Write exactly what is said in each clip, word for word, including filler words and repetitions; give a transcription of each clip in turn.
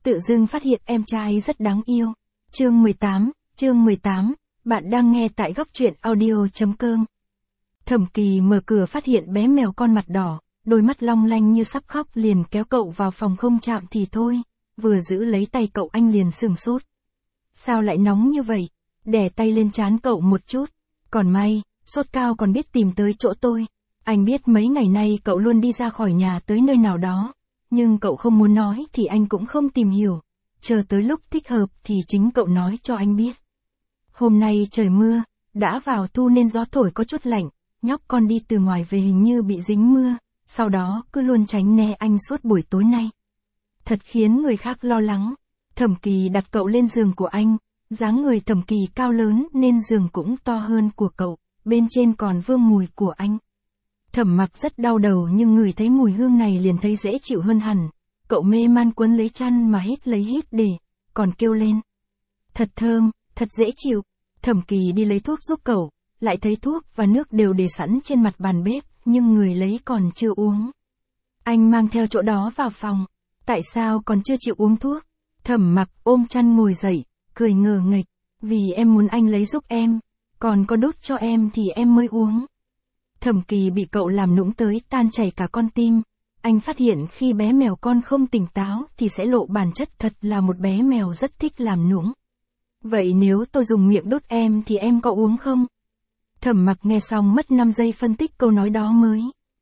tự dưng phát hiện em trai rất đáng yêu. Chương mười tám, chương mười tám, bạn đang nghe tại góc truyện audio.com. Thẩm Kỳ mở cửa phát hiện bé mèo con mặt đỏ, đôi mắt long lanh như sắp khóc, liền kéo cậu vào phòng không chạm thì thôi, vừa giữ lấy tay cậu anh liền sửng sốt. Sao lại nóng như vậy? Đè tay lên trán cậu một chút. Còn may, sốt cao còn biết tìm tới chỗ tôi. Anh biết mấy ngày nay cậu luôn đi ra khỏi nhà tới nơi nào đó, nhưng cậu không muốn nói thì anh cũng không tìm hiểu. Chờ tới lúc thích hợp thì chính cậu nói cho anh biết. Hôm nay trời mưa, đã vào thu nên gió thổi có chút lạnh, nhóc con đi từ ngoài về hình như bị dính mưa, sau đó cứ luôn tránh né anh suốt buổi tối nay. Thật khiến người khác lo lắng. Thẩm Kỳ đặt cậu lên giường của anh, dáng người Thẩm Kỳ cao lớn nên giường cũng to hơn của cậu, bên trên còn vương mùi của anh. Thẩm Mặc rất đau đầu nhưng ngửi thấy mùi hương này liền thấy dễ chịu hơn hẳn. Cậu mê man quấn lấy chăn mà hít lấy hít để, còn kêu lên. Thật thơm, thật dễ chịu. Thẩm Kỳ đi lấy thuốc giúp cậu, lại thấy thuốc và nước đều để sẵn trên mặt bàn bếp, nhưng người lấy còn chưa uống. Anh mang theo chỗ đó vào phòng. Tại sao còn chưa chịu uống thuốc? Thẩm Mặc ôm chăn ngồi dậy, cười ngờ nghệch. Vì em muốn anh lấy giúp em, còn có đút cho em thì em mới uống. Thẩm Kỳ bị cậu làm nũng tới tan chảy cả con tim. Anh phát hiện khi bé mèo con không tỉnh táo thì sẽ lộ bản chất thật là một bé mèo rất thích làm nũng. Vậy nếu tôi dùng miệng đút em thì em có uống không? Thẩm Mặc nghe xong mất năm giây phân tích câu nói đó mới.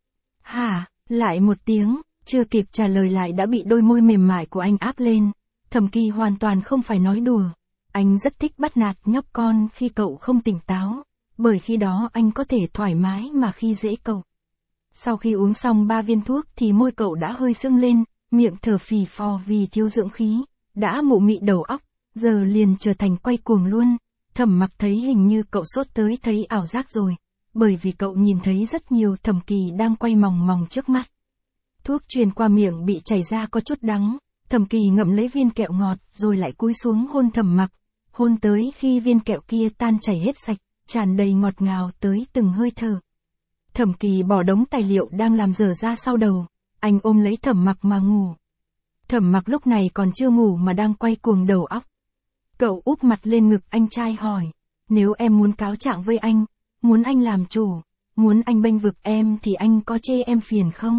Hả? Lại một tiếng, chưa kịp trả lời lại đã bị đôi môi mềm mại của anh áp lên. Thẩm Kỳ hoàn toàn không phải nói đùa. Anh rất thích bắt nạt nhóc con khi cậu không tỉnh táo, bởi khi đó anh có thể thoải mái mà khi dễ cậu. Sau khi uống xong ba viên thuốc thì môi cậu đã hơi sưng lên, miệng thở phì phò vì thiếu dưỡng khí, đã mụ mị đầu óc, giờ liền trở thành quay cuồng luôn. Thẩm Mặc thấy hình như cậu sốt tới thấy ảo giác rồi, bởi vì cậu nhìn thấy rất nhiều Thẩm Kỳ đang quay mòng mòng trước mắt. Thuốc truyền qua miệng bị chảy ra có chút đắng, Thẩm Kỳ ngậm lấy viên kẹo ngọt rồi lại cúi xuống hôn Thẩm Mặc, hôn tới khi viên kẹo kia tan chảy hết sạch, tràn đầy ngọt ngào tới từng hơi thở. Thẩm Kỳ bỏ đống tài liệu đang làm dở ra sau đầu, anh ôm lấy Thẩm Mặc mà ngủ. Thẩm Mặc lúc này còn chưa ngủ mà đang quay cuồng đầu óc. Cậu úp mặt lên ngực anh trai hỏi, nếu em muốn cáo trạng với anh, muốn anh làm chủ, muốn anh bênh vực em thì anh có chê em phiền không?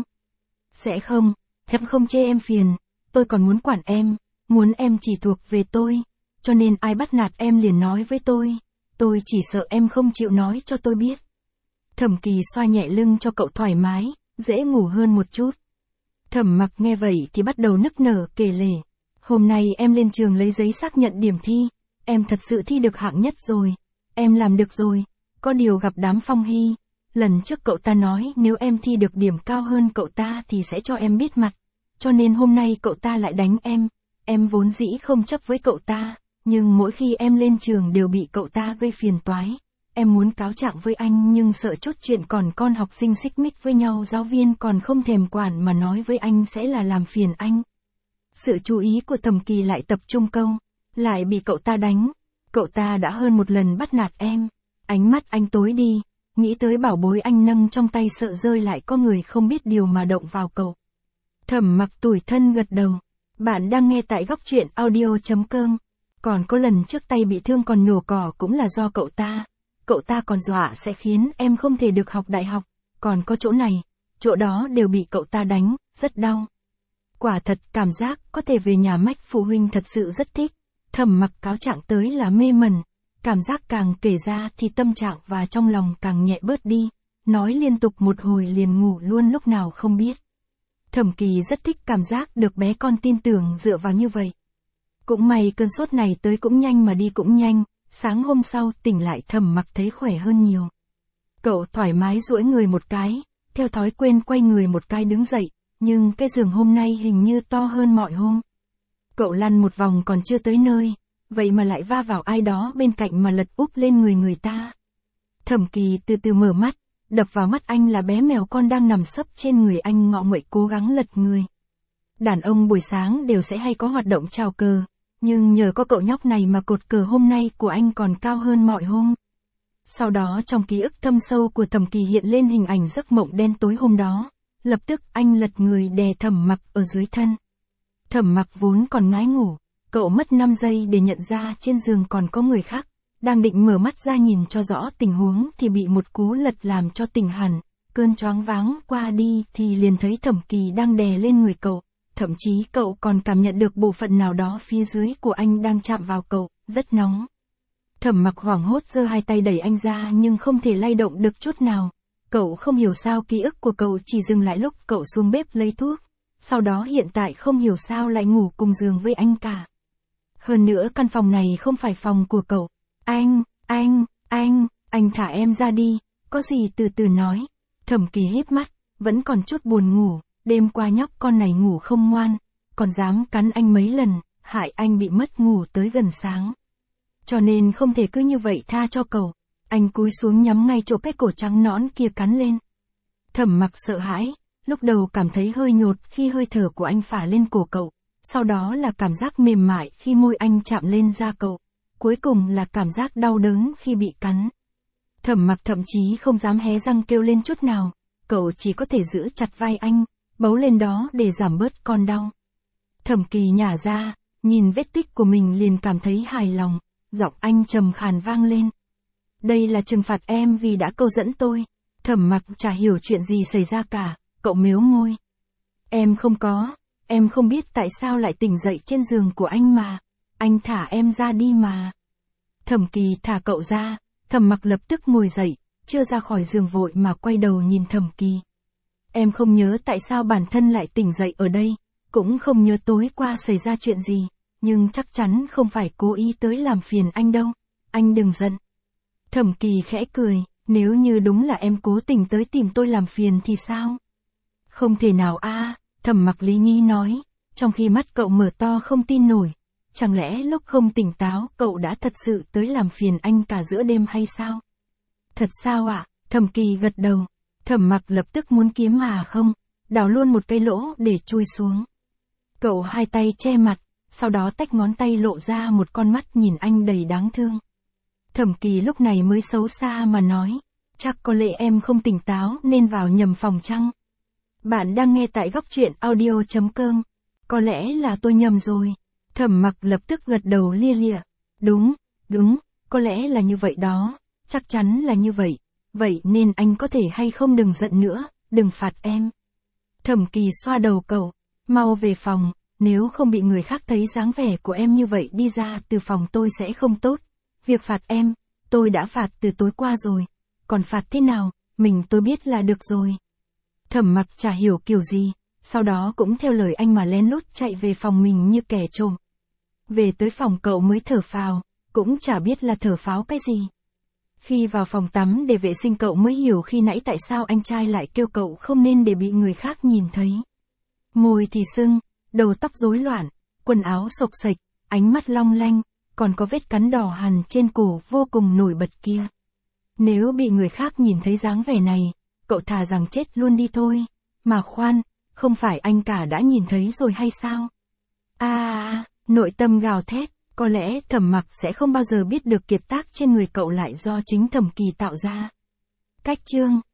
Sẽ không, em không chê em phiền, tôi còn muốn quản em, muốn em chỉ thuộc về tôi, cho nên ai bắt nạt em liền nói với tôi, tôi chỉ sợ em không chịu nói cho tôi biết. Thẩm Kỳ xoa nhẹ lưng cho cậu thoải mái, dễ ngủ hơn một chút. Thẩm Mặc nghe vậy thì bắt đầu nức nở kể lể. Hôm nay em lên trường lấy giấy xác nhận điểm thi, em thật sự thi được hạng nhất rồi, em làm được rồi, có điều gặp đám Phong Hy, lần trước cậu ta nói nếu em thi được điểm cao hơn cậu ta thì sẽ cho em biết mặt, cho nên hôm nay cậu ta lại đánh em, em vốn dĩ không chấp với cậu ta, nhưng mỗi khi em lên trường đều bị cậu ta gây phiền toái. Em muốn cáo trạng với anh nhưng sợ chốt chuyện còn con học sinh xích mích với nhau giáo viên còn không thèm quản mà nói với anh sẽ là làm phiền anh. Sự chú ý của Thẩm Kỳ lại tập trung câu, lại bị cậu ta đánh, cậu ta đã hơn một lần bắt nạt em. Ánh mắt anh tối đi, nghĩ tới bảo bối anh nâng trong tay sợ rơi lại có người không biết điều mà động vào cậu. Thẩm Mặc tủi thân gật đầu, bạn đang nghe tại góc truyện audio.com. Còn có lần trước tay bị thương còn nhổ cỏ cũng là do cậu ta. Cậu ta còn dọa sẽ khiến em không thể được học đại học, còn có chỗ này, chỗ đó đều bị cậu ta đánh, rất đau. Quả thật cảm giác có thể về nhà mách phụ huynh thật sự rất thích. Thẩm Mặc cáo trạng tới là mê mẩn, cảm giác càng kể ra thì tâm trạng và trong lòng càng nhẹ bớt đi, nói liên tục một hồi liền ngủ luôn lúc nào không biết. Thẩm Kỳ rất thích cảm giác được bé con tin tưởng dựa vào như vậy. Cũng may cơn sốt này tới cũng nhanh mà đi cũng nhanh. Sáng hôm sau tỉnh lại Thẩm Mặc thấy khỏe hơn nhiều. Cậu thoải mái duỗi người một cái, theo thói quen quay người một cái đứng dậy, nhưng cái giường hôm nay hình như to hơn mọi hôm. Cậu lăn một vòng còn chưa tới nơi, vậy mà lại va vào ai đó bên cạnh mà lật úp lên người người ta. Thẩm Kỳ từ từ mở mắt, đập vào mắt anh là bé mèo con đang nằm sấp trên người anh ngọ nguậy cố gắng lật người. Đàn ông buổi sáng đều sẽ hay có hoạt động chào cờ. Nhưng nhờ có cậu nhóc này mà cột cờ hôm nay của anh còn cao hơn mọi hôm. Sau đó trong ký ức thâm sâu của Thẩm Kỳ hiện lên hình ảnh giấc mộng đen tối hôm đó. Lập tức anh lật người đè Thẩm Mặc ở dưới thân. Thẩm Mặc vốn còn ngái ngủ, cậu mất năm giây để nhận ra trên giường còn có người khác, đang định mở mắt ra nhìn cho rõ tình huống thì bị một cú lật làm cho tỉnh hẳn, cơn choáng váng qua đi thì liền thấy Thẩm Kỳ đang đè lên người cậu, thậm chí cậu còn cảm nhận được bộ phận nào đó phía dưới của anh đang chạm vào cậu, rất nóng. Thẩm Mặc hoảng hốt giơ hai tay đẩy anh ra nhưng không thể lay động được chút nào. Cậu không hiểu sao ký ức của cậu chỉ dừng lại lúc cậu xuống bếp lấy thuốc, sau đó hiện tại không hiểu sao lại ngủ cùng giường với anh cả. Hơn nữa căn phòng này không phải phòng của cậu. Anh, anh, anh, anh thả em ra đi, có gì từ từ nói. Thẩm Kỳ híp mắt, vẫn còn chút buồn ngủ, đêm qua nhóc con này ngủ không ngoan, còn dám cắn anh mấy lần, hại anh bị mất ngủ tới gần sáng. Cho nên không thể cứ như vậy tha cho cậu. Anh cúi xuống nhắm ngay chỗ cái cổ trắng nõn kia cắn lên. Thẩm Mặc sợ hãi, lúc đầu cảm thấy hơi nhột khi hơi thở của anh phả lên cổ cậu, sau đó là cảm giác mềm mại khi môi anh chạm lên da cậu, cuối cùng là cảm giác đau đớn khi bị cắn. Thẩm Mặc thậm chí không dám hé răng kêu lên chút nào, cậu chỉ có thể giữ chặt vai anh, bấu lên đó để giảm bớt con đau. Thẩm Kỳ nhả ra, nhìn vết tích của mình liền cảm thấy hài lòng, giọng anh trầm khàn vang lên. Đây là trừng phạt em vì đã câu dẫn tôi. Thẩm Mặc chả hiểu chuyện gì xảy ra cả, cậu mếu môi. Em không có, em không biết tại sao lại tỉnh dậy trên giường của anh mà. Anh thả em ra đi mà. Thẩm Kỳ thả cậu ra, Thẩm Mặc lập tức ngồi dậy, chưa ra khỏi giường vội mà quay đầu nhìn Thẩm Kỳ. Em không nhớ tại sao bản thân lại tỉnh dậy ở đây, cũng không nhớ tối qua xảy ra chuyện gì, nhưng chắc chắn không phải cố ý tới làm phiền anh đâu. Anh đừng giận. Thẩm Kỳ khẽ cười, nếu như đúng là em cố tình tới tìm tôi làm phiền thì sao? Không thể nào a, à, Thẩm Mặc lý nhí nói, trong khi mắt cậu mở to không tin nổi. Chẳng lẽ lúc không tỉnh táo cậu đã thật sự tới làm phiền anh cả giữa đêm hay sao? Thật sao ạ? À? Thẩm Kỳ gật đầu. Thẩm Mặc lập tức muốn kiếm à không, đào luôn một cái lỗ để chui xuống. Cậu hai tay che mặt, sau đó tách ngón tay lộ ra một con mắt nhìn anh đầy đáng thương. Thẩm Kỳ lúc này mới xấu xa mà nói, chắc có lẽ em không tỉnh táo nên vào nhầm phòng chăng? Bạn đang nghe tại góc truyện audio chấm com. Có lẽ là tôi nhầm rồi. Thẩm Mặc lập tức gật đầu lia lịa. Đúng, đúng, có lẽ là như vậy đó, chắc chắn là như vậy. Vậy nên anh có thể hay không đừng giận nữa, đừng phạt em. Thẩm Kỳ xoa đầu cậu, mau về phòng, nếu không bị người khác thấy dáng vẻ của em như vậy đi ra từ phòng tôi sẽ không tốt. Việc phạt em, tôi đã phạt từ tối qua rồi, còn phạt thế nào, mình tôi biết là được rồi. Thẩm Mặc chả hiểu kiểu gì, sau đó cũng theo lời anh mà lén lút chạy về phòng mình như kẻ trộm. Về tới phòng cậu mới thở phào, cũng chả biết là thở pháo cái gì. Khi vào phòng tắm để vệ sinh cậu mới hiểu khi nãy tại sao anh trai lại kêu cậu không nên để bị người khác nhìn thấy. Môi thì sưng, đầu tóc rối loạn, quần áo xộc xệch, ánh mắt long lanh, còn có vết cắn đỏ hằn trên cổ vô cùng nổi bật kia. Nếu bị người khác nhìn thấy dáng vẻ này, cậu thà rằng chết luôn đi thôi. Mà khoan, không phải anh cả đã nhìn thấy rồi hay sao? À, à, nội tâm gào thét, có lẽ Thẩm Mặc sẽ không bao giờ biết được kiệt tác trên người cậu lại do chính Thẩm Kỳ tạo ra. Cách chương